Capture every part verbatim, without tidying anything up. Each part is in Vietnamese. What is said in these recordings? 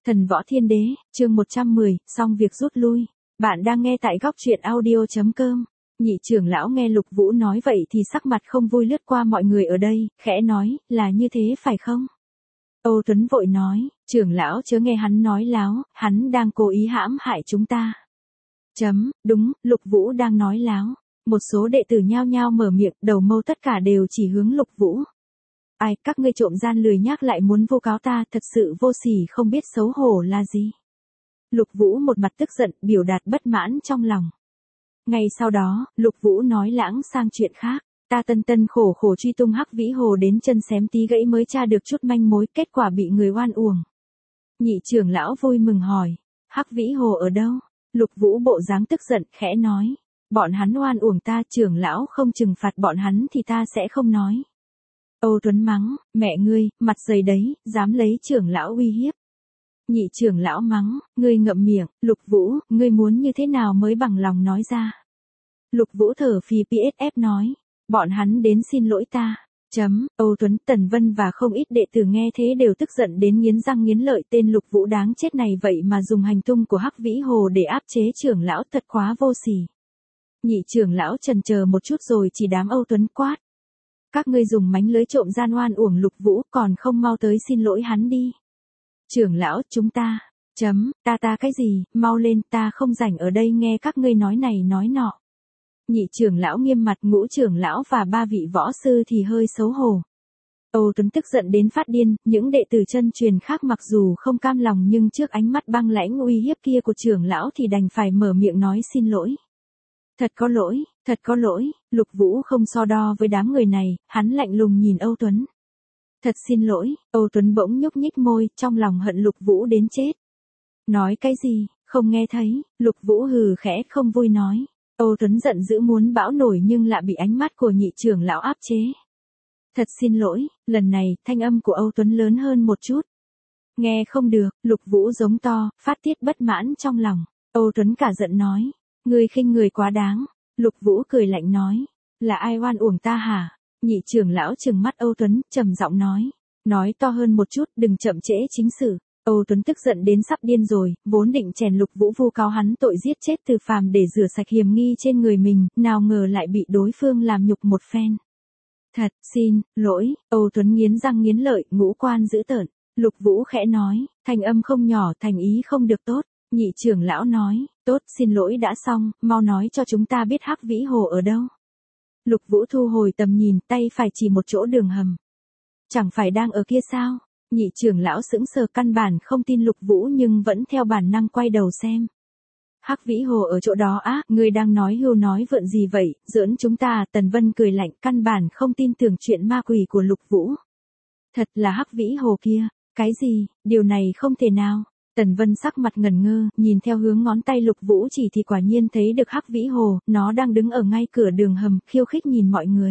Thần Võ Thiên Đế, chương một trăm mười, xong việc rút lui. Bạn đang nghe tại góc truyện audio chấm com. Nhị trưởng lão nghe Lục Vũ nói vậy thì sắc mặt không vui lướt qua mọi người ở đây, khẽ nói, là như thế phải không? Âu Tuấn vội nói, trưởng lão chớ nghe hắn nói láo, hắn đang cố ý hãm hại chúng ta. Chấm, đúng, Lục Vũ đang nói láo. Một số đệ tử nhao nhao mở miệng, đầu mâu tất cả đều chỉ hướng Lục Vũ. Ai, các ngươi trộm gian lười nhác lại muốn vu cáo ta, thật sự vô sỉ không biết xấu hổ là gì. Lục Vũ một mặt tức giận, biểu đạt bất mãn trong lòng. Ngay sau đó, Lục Vũ nói lãng sang chuyện khác. Ta tân tân khổ khổ truy tung Hắc Vĩ Hồ đến chân xém tí gãy mới tra được chút manh mối, kết quả bị người oan uổng. Nhị trưởng lão vui mừng hỏi, Hắc Vĩ Hồ ở đâu? Lục Vũ bộ dáng tức giận, khẽ nói, bọn hắn oan uổng ta, trưởng lão không trừng phạt bọn hắn thì ta sẽ không nói. Âu Tuấn mắng, mẹ ngươi, mặt dày đấy, dám lấy trưởng lão uy hiếp. Nhị trưởng lão mắng, ngươi ngậm miệng, Lục Vũ, ngươi muốn như thế nào mới bằng lòng nói ra. Lục Vũ thở phì pff nói, bọn hắn đến xin lỗi ta. Chấm, Âu Tuấn, Tần Vân và không ít đệ tử nghe thế đều tức giận đến nghiến răng nghiến lợi, tên Lục Vũ đáng chết này vậy mà dùng hành tung của Hắc Vĩ Hồ để áp chế trưởng lão, thật quá vô sỉ. Nhị trưởng lão chần chờ một chút rồi chỉ đám Âu Tuấn quát. Các ngươi dùng mánh lưới trộm gian oan uổng Lục Vũ, còn không mau tới xin lỗi hắn đi. Trưởng lão, chúng ta, chấm, ta ta cái gì, mau lên, ta không rảnh ở đây nghe các ngươi nói này nói nọ. Nhị trưởng lão nghiêm mặt, ngũ trưởng lão và ba vị võ sư thì hơi xấu hổ. Âu Tuấn tức giận đến phát điên, những đệ tử chân truyền khác mặc dù không cam lòng nhưng trước ánh mắt băng lãnh uy hiếp kia của trưởng lão thì đành phải mở miệng nói xin lỗi. Thật có lỗi, thật có lỗi, Lục Vũ không so đo với đám người này, hắn lạnh lùng nhìn Âu Tuấn. Thật xin lỗi, Âu Tuấn bỗng nhúc nhích môi, trong lòng hận Lục Vũ đến chết. Nói cái gì, không nghe thấy, Lục Vũ hừ khẽ không vui nói. Âu Tuấn giận dữ muốn bão nổi nhưng lại bị ánh mắt của nhị trưởng lão áp chế. Thật xin lỗi, lần này, thanh âm của Âu Tuấn lớn hơn một chút. Nghe không được, Lục Vũ giống to, phát tiết bất mãn trong lòng. Âu Tuấn cả giận nói. Ngươi khinh người quá đáng. Lục Vũ cười lạnh nói. Là ai oan uổng ta hả? Nhị trưởng lão trừng mắt Âu Tuấn, trầm giọng nói. Nói to hơn một chút, đừng chậm trễ chính sự. Âu Tuấn tức giận đến sắp điên rồi, vốn định chèn Lục Vũ vu cáo hắn tội giết chết Từ Phàm để rửa sạch hiểm nghi trên người mình, nào ngờ lại bị đối phương làm nhục một phen. Thật, xin, lỗi, Âu Tuấn nghiến răng nghiến lợi, ngũ quan dữ tợn. Lục Vũ khẽ nói, thành âm không nhỏ, thành ý không được tốt. Nhị trưởng lão nói, tốt, xin lỗi đã xong, mau nói cho chúng ta biết Hắc Vĩ Hồ ở đâu. Lục Vũ thu hồi tầm nhìn, tay phải chỉ một chỗ đường hầm. Chẳng phải đang ở kia sao? Nhị trưởng lão sững sờ, căn bản không tin Lục Vũ nhưng vẫn theo bản năng quay đầu xem. Hắc Vĩ Hồ ở chỗ đó á, ngươi đang nói hưu nói vượn gì vậy, giỡn chúng ta? Tần Vân cười lạnh, căn bản không tin tưởng chuyện ma quỷ của Lục Vũ. Thật là Hắc Vĩ Hồ kia, cái gì, điều này không thể nào. Tần Vân sắc mặt ngẩn ngơ, nhìn theo hướng ngón tay Lục Vũ chỉ thì quả nhiên thấy được Hắc Vĩ Hồ, nó đang đứng ở ngay cửa đường hầm, khiêu khích nhìn mọi người.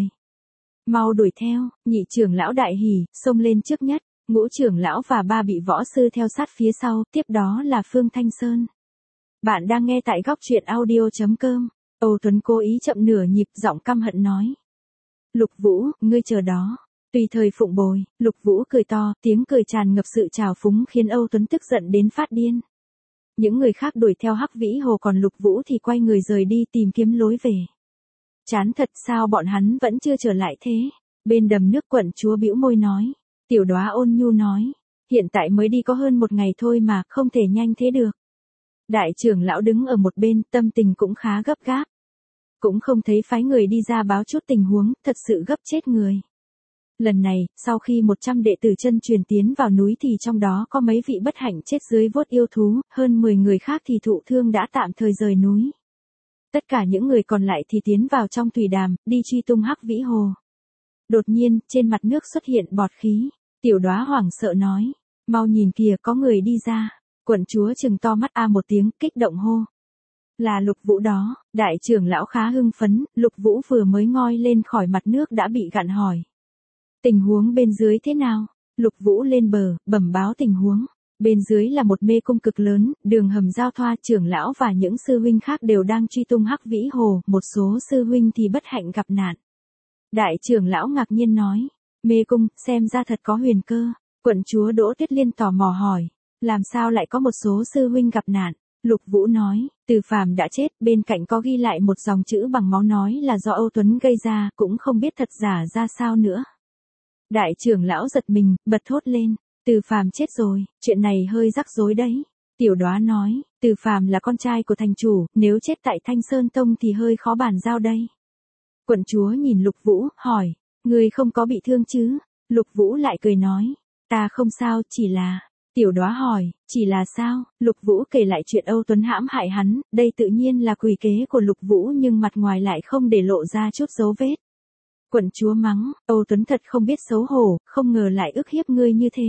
Mau đuổi theo, nhị trưởng lão đại hỉ, xông lên trước nhất, ngũ trưởng lão và ba vị võ sư theo sát phía sau, tiếp đó là Phương Thanh Sơn. Bạn đang nghe tại góc truyện audio chấm com. Âu Tuấn cố ý chậm nửa nhịp, giọng căm hận nói. Lục Vũ, ngươi chờ đó. Tùy thời phụng bồi, Lục Vũ cười to, tiếng cười tràn ngập sự trào phúng khiến Âu Tuấn tức giận đến phát điên. Những người khác đuổi theo Hắc Vĩ Hồ còn Lục Vũ thì quay người rời đi tìm kiếm lối về. Chán thật, sao bọn hắn vẫn chưa trở lại thế? Bên đầm nước quận chúa bĩu môi nói. Tiểu Đóa ôn nhu nói. Hiện tại mới đi có hơn một ngày thôi mà, không thể nhanh thế được. Đại trưởng lão đứng ở một bên, tâm tình cũng khá gấp gáp. Cũng không thấy phái người đi ra báo chút tình huống, thật sự gấp chết người. Lần này, sau khi một trăm đệ tử chân truyền tiến vào núi thì trong đó có mấy vị bất hạnh chết dưới vuốt yêu thú, hơn mười người khác thì thụ thương đã tạm thời rời núi. Tất cả những người còn lại thì tiến vào trong thủy đàm, đi truy tung Hắc Vĩ Hồ. Đột nhiên, trên mặt nước xuất hiện bọt khí. Tiểu Đóa hoảng sợ nói, mau nhìn kìa, có người đi ra. Quận chúa trừng to mắt a một tiếng, kích động hô. Là Lục Vũ đó. Đại trưởng lão khá hưng phấn, Lục Vũ vừa mới ngoi lên khỏi mặt nước đã bị gạn hỏi. Tình huống bên dưới thế nào? Lục Vũ lên bờ, bẩm báo tình huống. Bên dưới là một mê cung cực lớn, đường hầm giao thoa, trưởng lão và những sư huynh khác đều đang truy tung Hắc Vĩ Hồ, một số sư huynh thì bất hạnh gặp nạn. Đại trưởng lão ngạc nhiên nói, mê cung, xem ra thật có huyền cơ. Quận chúa Đỗ Tuyết Liên tò mò hỏi, làm sao lại có một số sư huynh gặp nạn? Lục Vũ nói, Từ Phàm đã chết, bên cạnh có ghi lại một dòng chữ bằng máu nói là do Âu Tuấn gây ra, cũng không biết thật giả ra sao nữa. Đại trưởng lão giật mình, bật thốt lên, Từ Phàm chết rồi, chuyện này hơi rắc rối đấy. Tiểu Đoá nói, Từ Phàm là con trai của thành chủ, nếu chết tại Thanh Sơn Tông thì hơi khó bàn giao đây. Quận chúa nhìn Lục Vũ, hỏi, ngươi không có bị thương chứ? Lục Vũ lại cười nói, ta không sao, chỉ là... Tiểu Đoá hỏi, chỉ là sao? Lục Vũ kể lại chuyện Âu Tuấn hãm hại hắn, đây tự nhiên là quỷ kế của Lục Vũ nhưng mặt ngoài lại không để lộ ra chút dấu vết. Quận chúa mắng, Âu Tuấn thật không biết xấu hổ, không ngờ lại ức hiếp ngươi như thế.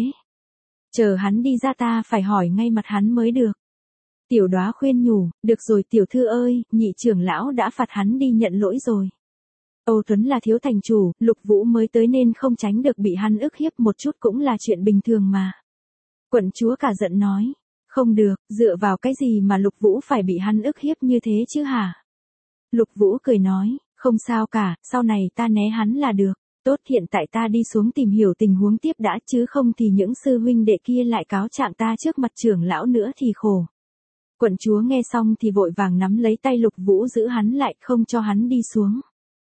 Chờ hắn đi ra ta phải hỏi ngay mặt hắn mới được. Tiểu Đoá khuyên nhủ, được rồi tiểu thư ơi, nhị trưởng lão đã phạt hắn đi nhận lỗi rồi. Âu Tuấn là thiếu thành chủ, Lục Vũ mới tới nên không tránh được bị hắn ức hiếp một chút cũng là chuyện bình thường mà. Quận chúa cả giận nói, không được, dựa vào cái gì mà Lục Vũ phải bị hắn ức hiếp như thế chứ hả? Lục Vũ cười nói, không sao cả, sau này ta né hắn là được, tốt hiện tại ta đi xuống tìm hiểu tình huống tiếp đã chứ không thì những sư huynh đệ kia lại cáo trạng ta trước mặt trưởng lão nữa thì khổ. Quận chúa nghe xong thì vội vàng nắm lấy tay Lục Vũ giữ hắn lại không cho hắn đi xuống.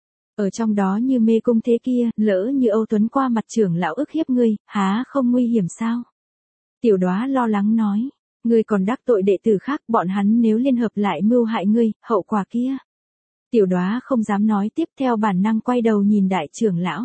Ở trong đó như mê cung thế kia, lỡ như Âu Tuấn qua mặt trưởng lão ức hiếp ngươi, há không nguy hiểm sao? Tiểu Đoá lo lắng nói, ngươi còn đắc tội đệ tử khác, bọn hắn nếu liên hợp lại mưu hại ngươi, hậu quả kia. Tiểu Đoá không dám nói tiếp theo bản năng quay đầu nhìn đại trưởng lão.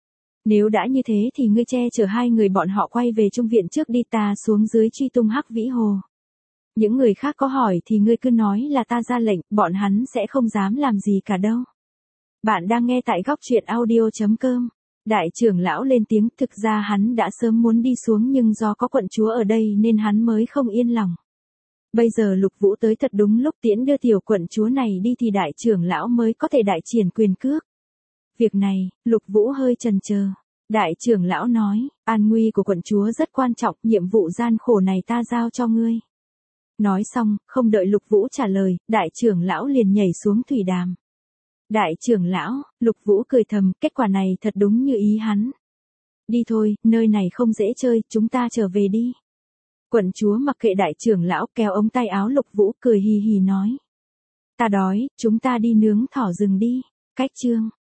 Nếu đã như thế thì ngươi che chở hai người bọn họ quay về trung viện trước đi, ta xuống dưới truy tung Hắc Vĩ Hồ. Những người khác có hỏi thì ngươi cứ nói là ta ra lệnh, bọn hắn sẽ không dám làm gì cả đâu. Bạn đang nghe tại góc truyện audio chấm com. Đại trưởng lão lên tiếng, thực ra hắn đã sớm muốn đi xuống nhưng do có quận chúa ở đây nên hắn mới không yên lòng. Bây giờ Lục Vũ tới thật đúng lúc, tiễn đưa tiểu quận chúa này đi thì đại trưởng lão mới có thể đại triển quyền cước. Việc này, Lục Vũ hơi chần chờ. Đại trưởng lão nói, an nguy của quận chúa rất quan trọng, nhiệm vụ gian khổ này ta giao cho ngươi. Nói xong, không đợi Lục Vũ trả lời, đại trưởng lão liền nhảy xuống thủy đàm. Đại trưởng lão, Lục Vũ cười thầm, kết quả này thật đúng như ý hắn. Đi thôi, nơi này không dễ chơi, chúng ta trở về đi. Quận chúa mặc kệ đại trưởng lão, kéo ống tay áo Lục Vũ cười hì hì nói. Ta đói, chúng ta đi nướng thỏ rừng đi. Cách chương